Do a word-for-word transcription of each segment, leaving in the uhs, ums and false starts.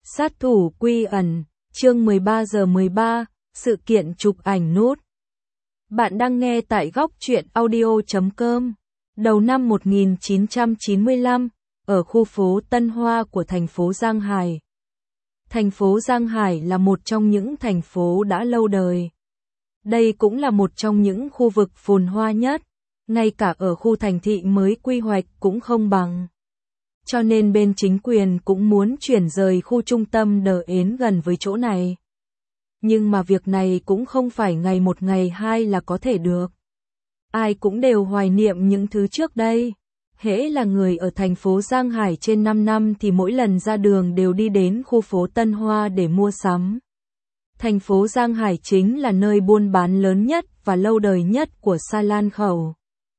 Sát thủ quy ẩn, chương mười ba giờ mười ba, sự kiện chụp ảnh nút. Bạn đang nghe tại góc truyện audio chấm com. Đầu năm một nghìn chín trăm chín mươi lăm, ở khu phố Tân Hoa của thành phố Giang Hải. Thành phố Giang Hải là một trong những thành phố đã lâu đời. Đây cũng là một trong những khu vực phồn hoa nhất, ngay cả ở khu thành thị mới quy hoạch cũng không bằng. Cho nên bên chính quyền cũng muốn chuyển rời khu trung tâm đờ ến gần với chỗ này. Nhưng mà việc này cũng không phải ngày một ngày hai là có thể được. Ai cũng đều hoài niệm những thứ trước đây. Hễ là người ở thành phố Giang Hải trên năm năm thì mỗi lần ra đường đều đi đến khu phố Tân Hoa để mua sắm. Thành phố Giang Hải chính là nơi buôn bán lớn nhất và lâu đời nhất của Sa Lan Khẩu.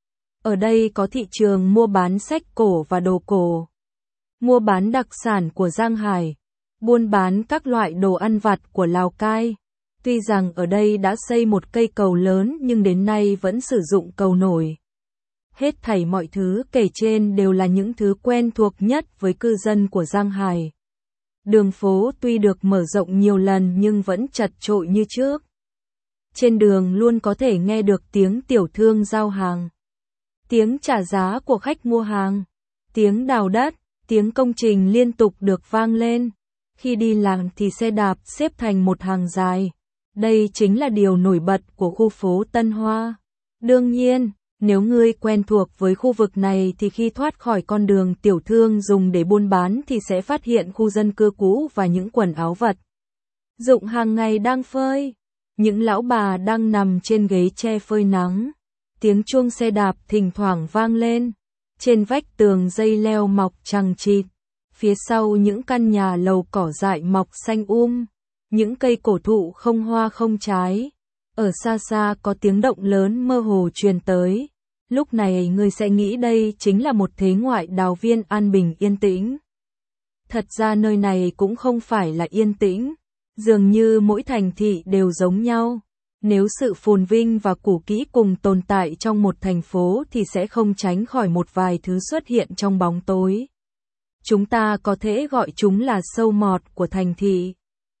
Ở đây có thị trường mua bán sách cổ và đồ cổ, mua bán đặc sản của Giang Hải, buôn bán các loại đồ ăn vặt của Lào Cai. Tuy rằng ở đây đã xây một cây cầu lớn nhưng đến nay vẫn sử dụng cầu nổi. Hết thảy mọi thứ kể trên đều là những thứ quen thuộc nhất với cư dân của Giang Hải. Đường phố tuy được mở rộng nhiều lần nhưng vẫn chật chội như trước. Trên đường luôn có thể nghe được tiếng tiểu thương giao hàng, tiếng trả giá của khách mua hàng, tiếng đào đất, tiếng công trình liên tục được vang lên. Khi đi làm thì xe đạp xếp thành một hàng dài. Đây chính là điều nổi bật của khu phố Tân Hoa. Đương nhiên, nếu ngươi quen thuộc với khu vực này thì khi thoát khỏi con đường tiểu thương dùng để buôn bán thì sẽ phát hiện khu dân cư cũ và những quần áo vật dụng hàng ngày đang phơi. Những lão bà đang nằm trên ghế che phơi nắng. Tiếng chuông xe đạp thỉnh thoảng vang lên. Trên vách tường dây leo mọc chằng chịt. Phía sau những căn nhà lầu cỏ dại mọc xanh um. Những cây cổ thụ không hoa không trái. Ở xa xa có tiếng động lớn mơ hồ truyền tới. Lúc này người sẽ nghĩ đây chính là một thế ngoại đào viên an bình yên tĩnh. Thật ra nơi này cũng không phải là yên tĩnh. Dường như mỗi thành thị đều giống nhau. Nếu sự phồn vinh và cũ kỹ cùng tồn tại trong một thành phố thì sẽ không tránh khỏi một vài thứ xuất hiện trong bóng tối. Chúng ta có thể gọi chúng là sâu mọt của thành thị.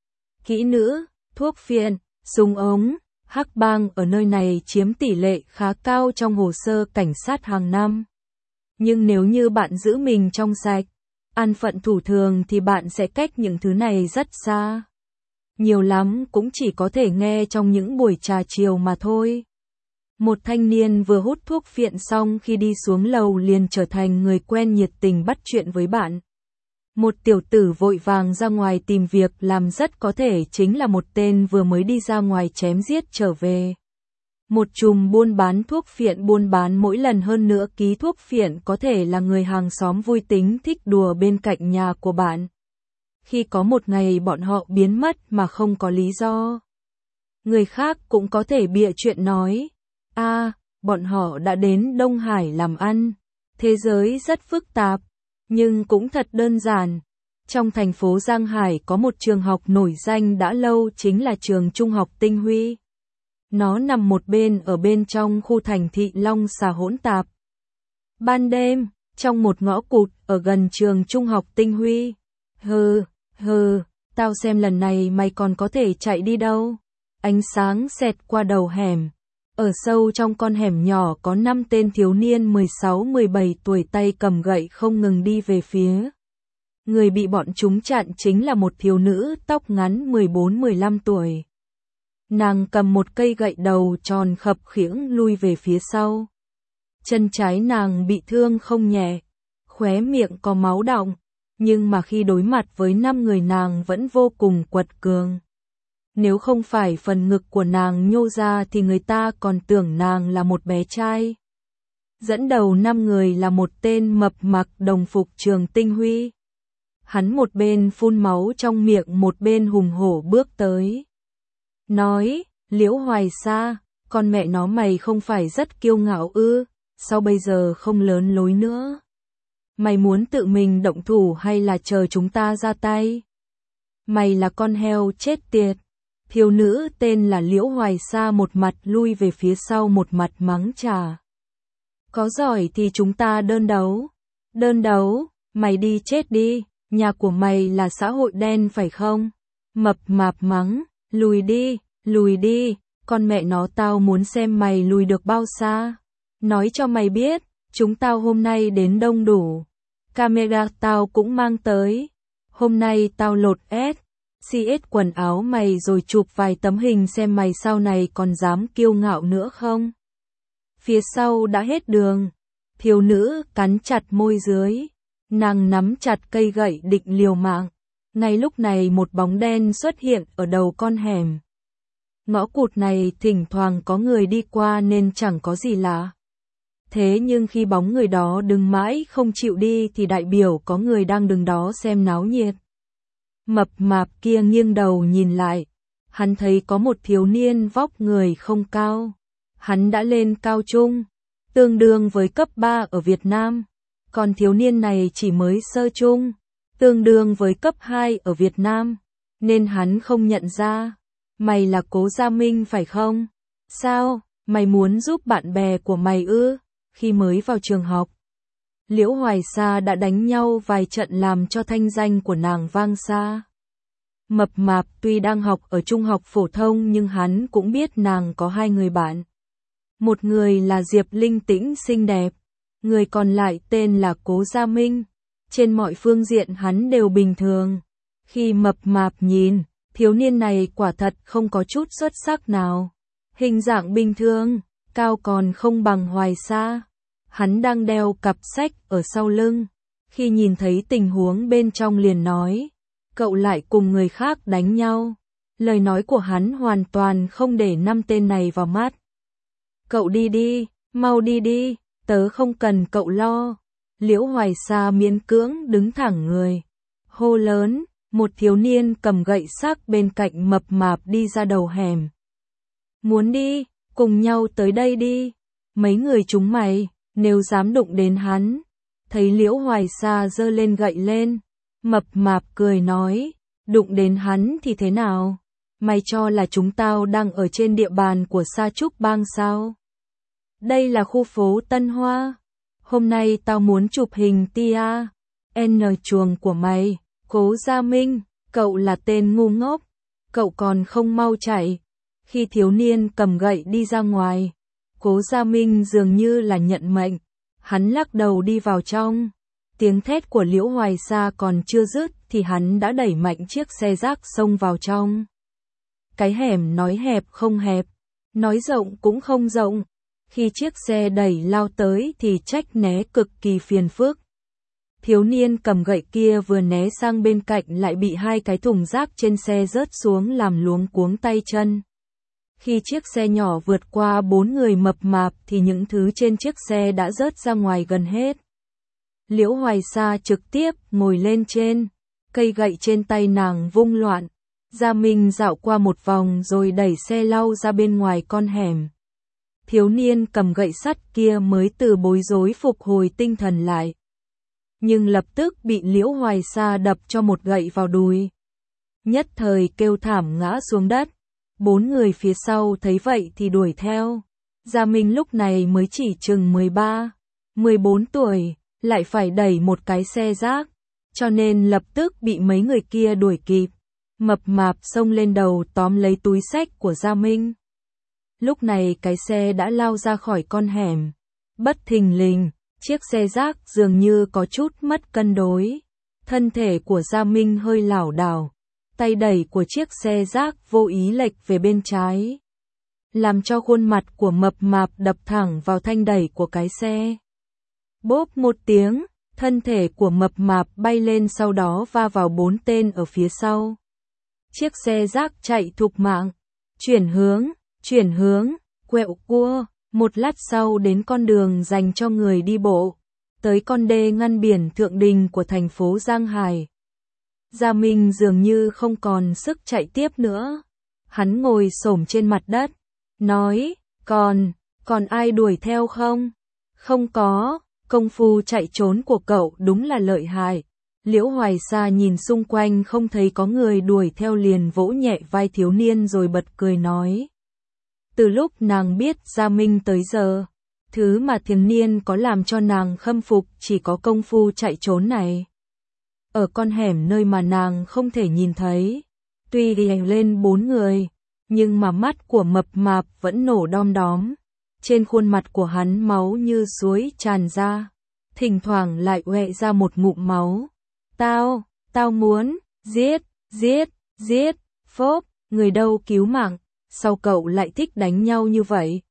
Kỹ nữ, thuốc phiện, súng ống, hắc bang ở nơi này chiếm tỷ lệ khá cao trong hồ sơ cảnh sát hàng năm. Nhưng nếu như bạn giữ mình trong sạch, an phận thủ thường thì bạn sẽ cách những thứ này rất xa. Nhiều lắm cũng chỉ có thể nghe trong những buổi trà chiều mà thôi. Một thanh niên vừa hút thuốc phiện xong khi đi xuống lầu liền trở thành người quen nhiệt tình bắt chuyện với bạn. Một tiểu tử vội vàng ra ngoài tìm việc làm rất có thể chính là một tên vừa mới đi ra ngoài chém giết trở về. Một chùm buôn bán thuốc phiện buôn bán mỗi lần hơn nữa ký thuốc phiện có thể là người hàng xóm vui tính thích đùa bên cạnh nhà của bạn. Khi có một ngày bọn họ biến mất mà không có lý do. Người khác cũng có thể bịa chuyện nói, a, à, bọn họ đã đến Đông Hải làm ăn. Thế giới rất phức tạp, nhưng cũng thật đơn giản. Trong thành phố Giang Hải có một trường học nổi danh đã lâu chính là trường Trung học Tinh Huy. Nó nằm một bên ở bên trong khu thành thị Long Xà hỗn tạp. Ban đêm, trong một ngõ cụt ở gần trường Trung học Tinh Huy. Hừ, hừ, tao xem lần này mày còn có thể chạy đi đâu. Ánh sáng xẹt qua đầu hẻm. Ở sâu trong con hẻm nhỏ có năm tên thiếu niên mười sáu mười bảy tuổi tay cầm gậy không ngừng đi về phía. Người bị bọn chúng chặn chính là một thiếu nữ tóc ngắn mười bốn mười lăm tuổi. Nàng cầm một cây gậy đầu tròn khập khiễng lui về phía sau. Chân trái nàng bị thương không nhẹ, khóe miệng có máu đọng, nhưng mà khi đối mặt với năm người nàng vẫn vô cùng quật cường. Nếu không phải phần ngực của nàng nhô ra thì người ta còn tưởng nàng là một bé trai. Dẫn đầu năm người là một tên mập mặc đồng phục trường Tinh Huy. Hắn một bên phun máu trong miệng một bên hùng hổ bước tới. Nói, Liễu Hoài Sa, con mẹ nó mày không phải rất kiêu ngạo ư, sao bây giờ không lớn lối nữa? Mày muốn tự mình động thủ hay là chờ chúng ta ra tay? Mày là con heo chết tiệt. Thiếu nữ tên là Liễu Hoài Sa một mặt lui về phía sau một mặt mắng chà. Có giỏi thì chúng ta đơn đấu. Đơn đấu, mày đi chết đi. Nhà của mày là xã hội đen phải không? Mập mạp mắng, lùi đi, lùi đi, con mẹ nó tao muốn xem mày lùi được bao xa. Nói cho mày biết, chúng tao hôm nay đến đông đủ. Camera tao cũng mang tới. Hôm nay tao lột S, xê ét quần áo mày rồi chụp vài tấm hình xem mày sau này còn dám kiêu ngạo nữa không. Phía sau đã hết đường. Thiếu nữ cắn chặt môi dưới. Nàng nắm chặt cây gậy định liều mạng. Ngay lúc này một bóng đen xuất hiện ở đầu con hẻm. Ngõ cụt này thỉnh thoảng có người đi qua nên chẳng có gì lạ. Thế nhưng khi bóng người đó đứng mãi không chịu đi thì đại biểu có người đang đứng đó xem náo nhiệt. Mập mạp kia nghiêng đầu nhìn lại. Hắn thấy có một thiếu niên vóc người không cao. Hắn đã lên cao trung, tương đương với cấp ba ở Việt Nam. Còn thiếu niên này chỉ mới sơ trung, tương đương với cấp hai ở Việt Nam. Nên hắn không nhận ra. Mày là Cố Gia Minh phải không? Sao, mày muốn giúp bạn bè của mày ư? Khi mới vào trường học, Liễu Hoài Sa đã đánh nhau vài trận làm cho thanh danh của nàng vang xa. Mập mạp tuy đang học ở trung học phổ thông nhưng hắn cũng biết nàng có hai người bạn. Một người là Diệp Linh Tĩnh xinh đẹp, người còn lại tên là Cố Gia Minh. Trên mọi phương diện hắn đều bình thường. Khi mập mạp nhìn, thiếu niên này quả thật không có chút xuất sắc nào. Hình dạng bình thường, cao còn không bằng Hoài Sa. Hắn đang đeo cặp sách ở sau lưng. Khi nhìn thấy tình huống bên trong liền nói, cậu lại cùng người khác đánh nhau. Lời nói của hắn hoàn toàn không để năm tên này vào mắt. Cậu đi đi, mau đi đi, tớ không cần cậu lo. Liễu Hoài Sa miễn cưỡng đứng thẳng người. Hô lớn, một thiếu niên cầm gậy sắc bên cạnh mập mạp đi ra đầu hẻm. Muốn đi, cùng nhau tới đây đi. Mấy người chúng mày, nếu dám đụng đến hắn. Thấy Liễu Hoài Sa giơ lên gậy lên. Mập mạp cười nói, đụng đến hắn thì thế nào? Mày cho là chúng tao đang ở trên địa bàn của Sa Trúc Bang sao? Đây là khu phố Tân Hoa. Hôm nay tao muốn chụp hình tia N chuồng của mày. Cố Gia Minh, cậu là tên ngu ngốc. Cậu còn không mau chạy. Khi thiếu niên cầm gậy đi ra ngoài, Cố Gia Minh dường như là nhận mệnh. Hắn lắc đầu đi vào trong. Tiếng thét của Liễu Hoài Sa còn chưa dứt thì hắn đã đẩy mạnh chiếc xe rác xông vào trong. Cái hẻm nói hẹp không hẹp, nói rộng cũng không rộng. Khi chiếc xe đẩy lao tới thì trách né cực kỳ phiền phức. Thiếu niên cầm gậy kia vừa né sang bên cạnh lại bị hai cái thùng rác trên xe rớt xuống làm luống cuống tay chân. Khi chiếc xe nhỏ vượt qua bốn người mập mạp thì những thứ trên chiếc xe đã rớt ra ngoài gần hết. Liễu Hoài Sa trực tiếp ngồi lên trên, cây gậy trên tay nàng vung loạn. Gia Minh dạo qua một vòng rồi đẩy xe lau ra bên ngoài con hẻm. Thiếu niên cầm gậy sắt kia mới từ bối rối phục hồi tinh thần lại. Nhưng lập tức bị Liễu Hoài Sa đập cho một gậy vào đùi. Nhất thời kêu thảm ngã xuống đất. Bốn người phía sau thấy vậy thì đuổi theo. Gia Minh lúc này mới chỉ chừng mười ba, mười bốn tuổi, lại phải đẩy một cái xe rác, cho nên lập tức bị mấy người kia đuổi kịp. Mập mạp xông lên đầu tóm lấy túi xách của Gia Minh. Lúc này cái xe đã lao ra khỏi con hẻm. Bất thình lình, chiếc xe rác dường như có chút mất cân đối. Thân thể của Gia Minh hơi lảo đảo. Tay đẩy của chiếc xe rác vô ý lệch về bên trái, làm cho khuôn mặt của mập mạp đập thẳng vào thanh đẩy của cái xe. Bốp một tiếng, thân thể của mập mạp bay lên sau đó va vào bốn tên ở phía sau. Chiếc xe rác chạy thục mạng, chuyển hướng, chuyển hướng, quẹo cua, một lát sau đến con đường dành cho người đi bộ, tới con đê ngăn biển Thượng Đình của thành phố Giang Hải. Gia Minh dường như không còn sức chạy tiếp nữa. Hắn ngồi xổm trên mặt đất, nói, còn, còn ai đuổi theo không? Không có, công phu chạy trốn của cậu đúng là lợi hại. Liễu Hoài Sa nhìn xung quanh không thấy có người đuổi theo liền vỗ nhẹ vai thiếu niên rồi bật cười nói. Từ lúc nàng biết Gia Minh tới giờ, thứ mà thiếu niên có làm cho nàng khâm phục chỉ có công phu chạy trốn này. ở con hẻm nơi mà nàng không thể nhìn thấy. Tuy đi lên bốn người, nhưng mà mắt của mập mạp vẫn nổ đom đóm. Trên khuôn mặt của hắn máu như suối tràn ra, thỉnh thoảng lại oẹ ra một ngụm máu. Tao, tao muốn, giết, giết, giết, phốp, người đâu cứu mạng, sao cậu lại thích đánh nhau như vậy?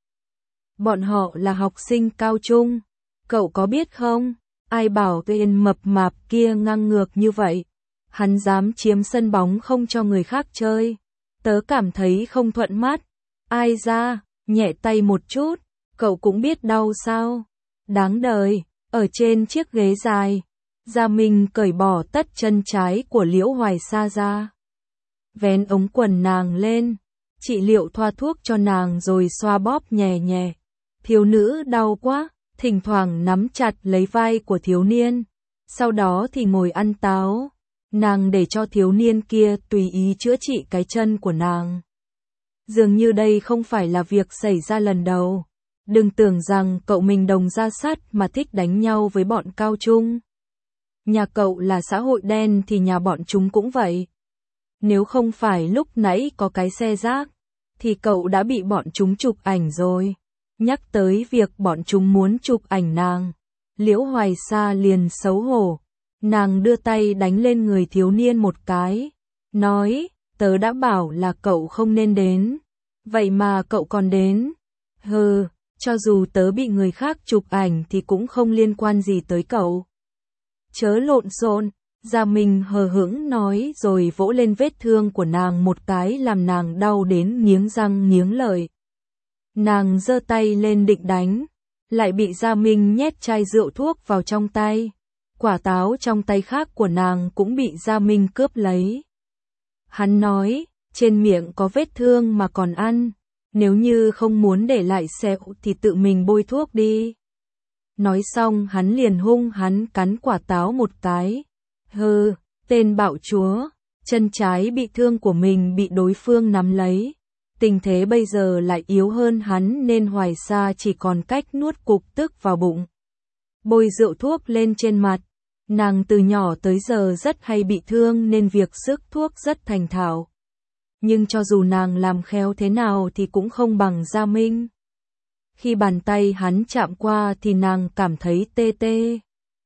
Bọn họ là học sinh cao trung, cậu có biết không? Ai bảo tên mập mạp kia ngang ngược như vậy? Hắn dám chiếm sân bóng không cho người khác chơi. Tớ cảm thấy không thuận mắt. Ai ra, nhẹ tay một chút, cậu cũng biết đau sao? Đáng đời, ở trên chiếc ghế dài, Gia Minh cởi bỏ tất chân trái của Liễu Hoài Sa ra. Vén ống quần nàng lên, trị liệu thoa thuốc cho nàng rồi xoa bóp nhẹ nhẹ. Thiếu nữ đau quá, thỉnh thoảng nắm chặt lấy vai của thiếu niên, sau đó thì ngồi ăn táo. Nàng để cho thiếu niên kia tùy ý chữa trị cái chân của nàng. Dường như đây không phải là việc xảy ra lần đầu. Đừng tưởng rằng cậu mình đồng ra sắt mà thích đánh nhau với bọn cao trung. Nhà cậu là xã hội đen thì nhà bọn chúng cũng vậy. Nếu không phải lúc nãy có cái xe rác, thì cậu đã bị bọn chúng chụp ảnh rồi. Nhắc tới việc bọn chúng muốn chụp ảnh nàng, Liễu Hoài Sa liền xấu hổ. Nàng đưa tay đánh lên người thiếu niên một cái, nói, tớ đã bảo là cậu không nên đến, vậy mà cậu còn đến. Hừ, cho dù tớ bị người khác chụp ảnh thì cũng không liên quan gì tới cậu. Chớ lộn xộn, Gia Minh hờ hững nói rồi vỗ lên vết thương của nàng một cái làm nàng đau đến nghiến răng nghiến lợi. Nàng giơ tay lên định đánh, lại bị Gia Minh nhét chai rượu thuốc vào trong tay. Quả táo trong tay khác của nàng cũng bị Gia Minh cướp lấy. Hắn nói, trên miệng có vết thương mà còn ăn, nếu như không muốn để lại sẹo thì tự mình bôi thuốc đi. Nói xong hắn liền hung hắn cắn quả táo một cái. Hừ, tên bạo chúa, chân trái bị thương của mình bị đối phương nắm lấy. Tình thế bây giờ lại yếu hơn hắn nên Hoài Sa chỉ còn cách nuốt cục tức vào bụng. Bôi rượu thuốc lên trên mặt. Nàng từ nhỏ tới giờ rất hay bị thương nên việc sức thuốc rất thành thạo. Nhưng cho dù nàng làm khéo thế nào thì cũng không bằng Gia Minh. Khi bàn tay hắn chạm qua thì nàng cảm thấy tê tê.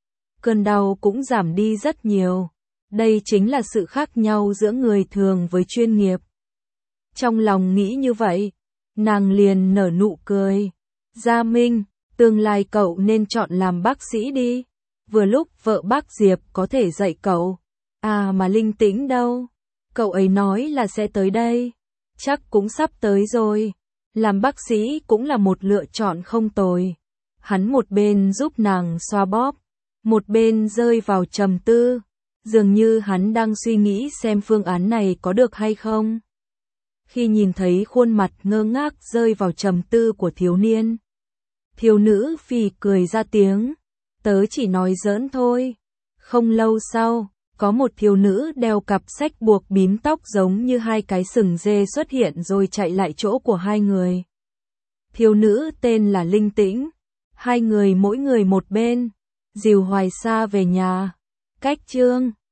Cơn đau cũng giảm đi rất nhiều. Đây chính là sự khác nhau giữa người thường với chuyên nghiệp. Trong lòng nghĩ như vậy, nàng liền nở nụ cười. Gia Minh, tương lai cậu nên chọn làm bác sĩ đi. Vừa lúc vợ bác Diệp có thể dạy cậu. À mà Linh Tĩnh đâu? Cậu ấy nói là sẽ tới đây. Chắc cũng sắp tới rồi. Làm bác sĩ cũng là một lựa chọn không tồi. Hắn một bên giúp nàng xoa bóp, một bên rơi vào trầm tư. Dường như hắn đang suy nghĩ xem phương án này có được hay không. Khi nhìn thấy khuôn mặt ngơ ngác rơi vào trầm tư của thiếu niên, thiếu nữ phì cười ra tiếng. Tớ chỉ nói giỡn thôi. Không lâu sau, có một thiếu nữ đeo cặp sách buộc bím tóc giống như hai cái sừng dê xuất hiện rồi chạy lại chỗ của hai người. Thiếu nữ tên là Linh Tĩnh. Hai người mỗi người một bên, dìu Hoài Sa về nhà. Cách chương